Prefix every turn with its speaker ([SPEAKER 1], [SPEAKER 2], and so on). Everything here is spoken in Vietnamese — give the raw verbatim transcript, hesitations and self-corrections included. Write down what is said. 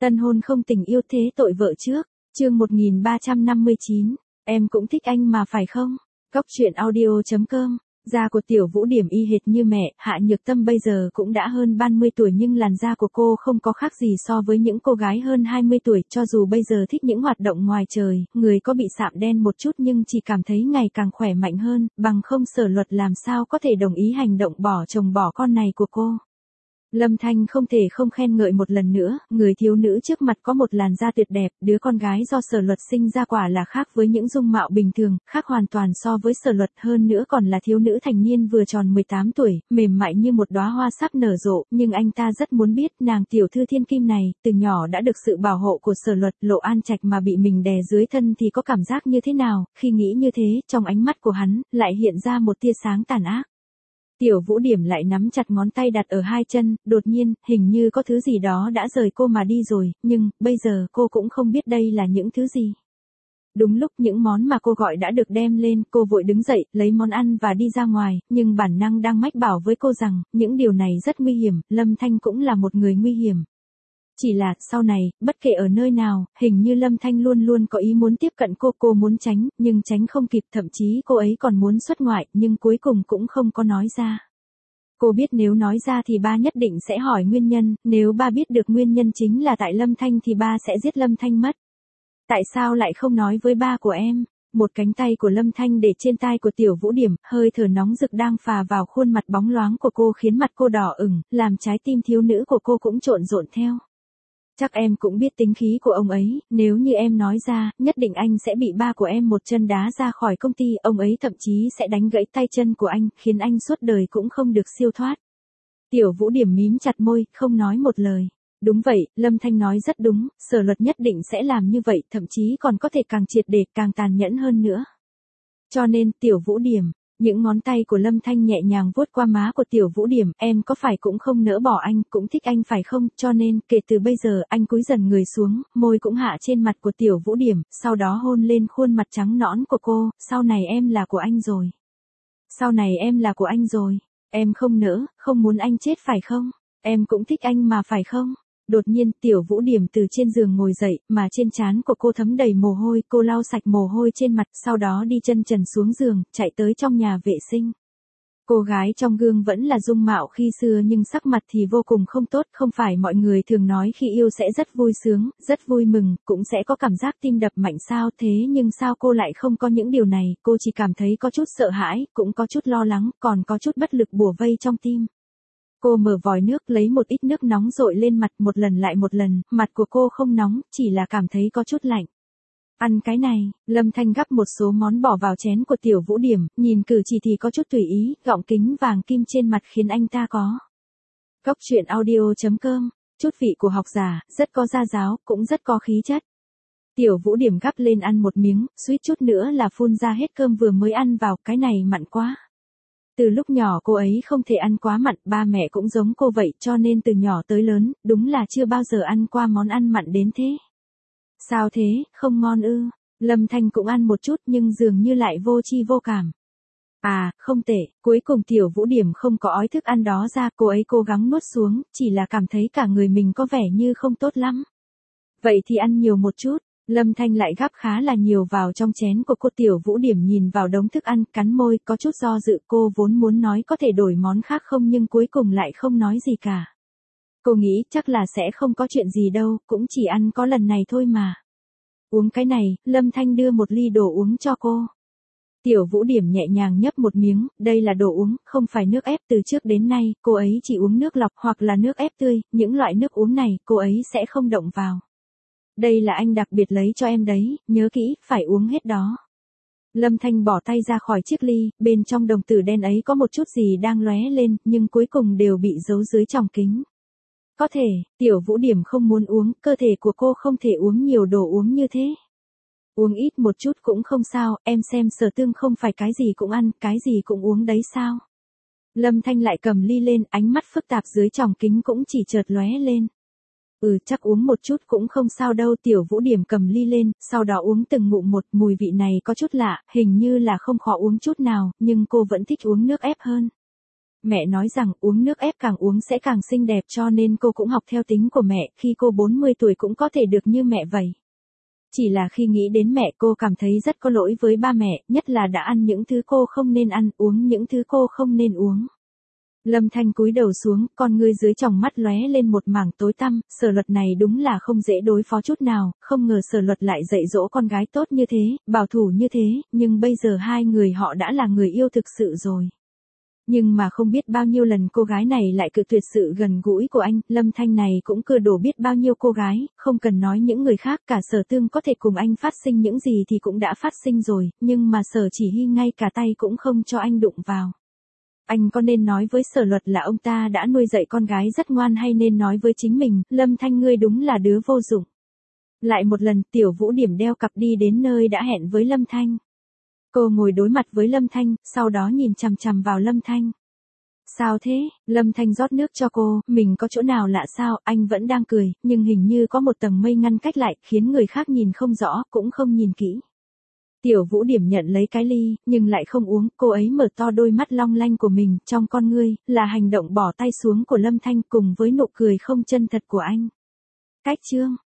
[SPEAKER 1] Tân hôn không tình yêu thế tội vợ trước, chương một nghìn ba trăm năm mươi chín, em cũng thích anh mà phải không? Góc truyện audio chấm com. Da của Tiểu Vũ Điểm y hệt như mẹ, Hạ Nhược Tâm bây giờ cũng đã hơn ba mươi tuổi nhưng làn da của cô không có khác gì so với những cô gái hơn hai mươi tuổi, cho dù bây giờ thích những hoạt động ngoài trời, người có bị sạm đen một chút nhưng chỉ cảm thấy ngày càng khỏe mạnh hơn, bằng không Sở Luật làm sao có thể đồng ý hành động bỏ chồng bỏ con này của cô. Lâm Thanh không thể không khen ngợi một lần nữa, người thiếu nữ trước mặt có một làn da tuyệt đẹp, đứa con gái do Sở Luật sinh ra quả là khác với những dung mạo bình thường, khác hoàn toàn so với Sở Luật, hơn nữa còn là thiếu nữ thành niên vừa tròn mười tám tuổi, mềm mại như một đóa hoa sắp nở rộ, nhưng anh ta rất muốn biết nàng tiểu thư thiên kim này, từ nhỏ đã được sự bảo hộ của Sở Luật, Lộ An Trạch mà bị mình đè dưới thân thì có cảm giác như thế nào, khi nghĩ như thế, trong ánh mắt của hắn, lại hiện ra một tia sáng tàn ác. Tiểu Vũ Điểm lại nắm chặt ngón tay đặt ở hai chân, đột nhiên, hình như có thứ gì đó đã rời cô mà đi rồi, nhưng, bây giờ cô cũng không biết đây là những thứ gì. Đúng lúc những món mà cô gọi đã được đem lên, cô vội đứng dậy, lấy món ăn và đi ra ngoài, nhưng bản năng đang mách bảo với cô rằng, những điều này rất nguy hiểm, Lâm Thanh cũng là một người nguy hiểm. Chỉ là, sau này, bất kể ở nơi nào, hình như Lâm Thanh luôn luôn có ý muốn tiếp cận cô, cô muốn tránh, nhưng tránh không kịp, thậm chí cô ấy còn muốn xuất ngoại, nhưng cuối cùng cũng không có nói ra. Cô biết nếu nói ra thì ba nhất định sẽ hỏi nguyên nhân, nếu ba biết được nguyên nhân chính là tại Lâm Thanh thì ba sẽ giết Lâm Thanh mất. Tại sao lại không nói với ba của em? Một cánh tay của Lâm Thanh để trên tai của Tiểu Vũ Điểm, hơi thở nóng rực đang phà vào khuôn mặt bóng loáng của cô khiến mặt cô đỏ ửng, làm trái tim thiếu nữ của cô cũng trộn rộn theo. Chắc em cũng biết tính khí của ông ấy, nếu như em nói ra, nhất định anh sẽ bị ba của em một chân đá ra khỏi công ty, ông ấy thậm chí sẽ đánh gãy tay chân của anh, khiến anh suốt đời cũng không được siêu thoát. Tiểu Vũ Điểm mím chặt môi, không nói một lời. Đúng vậy, Lâm Thanh nói rất đúng, Sở Luật nhất định sẽ làm như vậy, thậm chí còn có thể càng triệt để, càng tàn nhẫn hơn nữa. Cho nên, Tiểu Vũ Điểm, những ngón tay của Lâm Thanh nhẹ nhàng vuốt qua má của Tiểu Vũ Điểm, em có phải cũng không nỡ bỏ anh, cũng thích anh phải không, cho nên, kể từ bây giờ, anh cúi dần người xuống, môi cũng hạ trên mặt của Tiểu Vũ Điểm, sau đó hôn lên khuôn mặt trắng nõn của cô, sau này em là của anh rồi. Sau này em là của anh rồi, em không nỡ, không muốn anh chết phải không, em cũng thích anh mà phải không. Đột nhiên, Tiểu Vũ Điểm từ trên giường ngồi dậy, mà trên trán của cô thấm đầy mồ hôi, cô lau sạch mồ hôi trên mặt, sau đó đi chân trần xuống giường, chạy tới trong nhà vệ sinh. Cô gái trong gương vẫn là dung mạo khi xưa nhưng sắc mặt thì vô cùng không tốt, không phải mọi người thường nói khi yêu sẽ rất vui sướng, rất vui mừng, cũng sẽ có cảm giác tim đập mạnh sao, thế nhưng sao cô lại không có những điều này, cô chỉ cảm thấy có chút sợ hãi, cũng có chút lo lắng, còn có chút bất lực bủa vây trong tim. Cô mở vòi nước lấy một ít nước nóng dội lên mặt một lần lại một lần, mặt của cô không nóng, chỉ là cảm thấy có chút lạnh. Ăn cái này, Lâm Thanh gắp một số món bỏ vào chén của Tiểu Vũ Điểm, nhìn cử chỉ thì có chút tùy ý, gọng kính vàng kim trên mặt khiến anh ta có. Góc truyện audio chấm com, chút vị của học giả, rất có gia giáo, cũng rất có khí chất. Tiểu Vũ Điểm gắp lên ăn một miếng, suýt chút nữa là phun ra hết cơm vừa mới ăn vào, cái này mặn quá. Từ lúc nhỏ cô ấy không thể ăn quá mặn, ba mẹ cũng giống cô vậy, cho nên từ nhỏ tới lớn, đúng là chưa bao giờ ăn qua món ăn mặn đến thế. Sao thế, không ngon ư? Lâm Thanh cũng ăn một chút nhưng dường như lại vô tri vô cảm. À, không tệ, cuối cùng Tiểu Vũ Điểm không có ói thức ăn đó ra, cô ấy cố gắng nuốt xuống, chỉ là cảm thấy cả người mình có vẻ như không tốt lắm. Vậy thì ăn nhiều một chút. Lâm Thanh lại gắp khá là nhiều vào trong chén của cô. Tiểu Vũ Điểm nhìn vào đống thức ăn, cắn môi, có chút do dự, cô vốn muốn nói có thể đổi món khác không nhưng cuối cùng lại không nói gì cả. Cô nghĩ chắc là sẽ không có chuyện gì đâu, cũng chỉ ăn có lần này thôi mà. Uống cái này, Lâm Thanh đưa một ly đồ uống cho cô. Tiểu Vũ Điểm nhẹ nhàng nhấp một miếng, đây là đồ uống, không phải nước ép, từ trước đến nay, cô ấy chỉ uống nước lọc hoặc là nước ép tươi, những loại nước uống này, cô ấy sẽ không động vào. Đây là anh đặc biệt lấy cho em đấy, nhớ kỹ, phải uống hết đó. Lâm Thanh bỏ tay ra khỏi chiếc ly, bên trong đồng tử đen ấy có một chút gì đang lóe lên, nhưng cuối cùng đều bị giấu dưới tròng kính. Có thể, Tiểu Vũ Điểm không muốn uống, cơ thể của cô không thể uống nhiều đồ uống như thế. Uống ít một chút cũng không sao, em xem Sở Tương không phải cái gì cũng ăn, cái gì cũng uống đấy sao. Lâm Thanh lại cầm ly lên, ánh mắt phức tạp dưới tròng kính cũng chỉ chợt lóe lên. Ừ, chắc uống một chút cũng không sao đâu. Tiểu Vũ Điểm cầm ly lên, sau đó uống từng ngụm một, mùi vị này có chút lạ, hình như là không khó uống chút nào, nhưng cô vẫn thích uống nước ép hơn. Mẹ nói rằng uống nước ép càng uống sẽ càng xinh đẹp cho nên cô cũng học theo tính của mẹ, khi cô bốn mươi tuổi cũng có thể được như mẹ vậy. Chỉ là khi nghĩ đến mẹ cô cảm thấy rất có lỗi với ba mẹ, nhất là đã ăn những thứ cô không nên ăn, uống những thứ cô không nên uống. Lâm Thanh cúi đầu xuống, con ngươi dưới tròng mắt lóe lên một mảng tối tăm, Sở Luật này đúng là không dễ đối phó chút nào, không ngờ Sở Luật lại dạy dỗ con gái tốt như thế, bảo thủ như thế, nhưng bây giờ hai người họ đã là người yêu thực sự rồi. Nhưng mà không biết bao nhiêu lần cô gái này lại cự tuyệt sự gần gũi của anh, Lâm Thanh này cũng cưa đổ biết bao nhiêu cô gái, không cần nói những người khác, cả Sở Tương có thể cùng anh phát sinh những gì thì cũng đã phát sinh rồi, nhưng mà Sở Chỉ Hy ngay cả tay cũng không cho anh đụng vào. Anh có nên nói với Sở Luật là ông ta đã nuôi dạy con gái rất ngoan hay nên nói với chính mình, Lâm Thanh ngươi đúng là đứa vô dụng. Lại một lần, Tiểu Vũ Điểm đeo cặp đi đến nơi đã hẹn với Lâm Thanh. Cô ngồi đối mặt với Lâm Thanh, sau đó nhìn chằm chằm vào Lâm Thanh. Sao thế? Lâm Thanh rót nước cho cô, mình có chỗ nào lạ sao? Anh vẫn đang cười, nhưng hình như có một tầng mây ngăn cách lại, khiến người khác nhìn không rõ, cũng không nhìn kỹ. Tiểu Vũ Điểm nhận lấy cái ly, nhưng lại không uống, cô ấy mở to đôi mắt long lanh của mình, trong con ngươi, là hành động bỏ tay xuống của Lâm Thanh cùng với nụ cười không chân thật của anh. Cách chương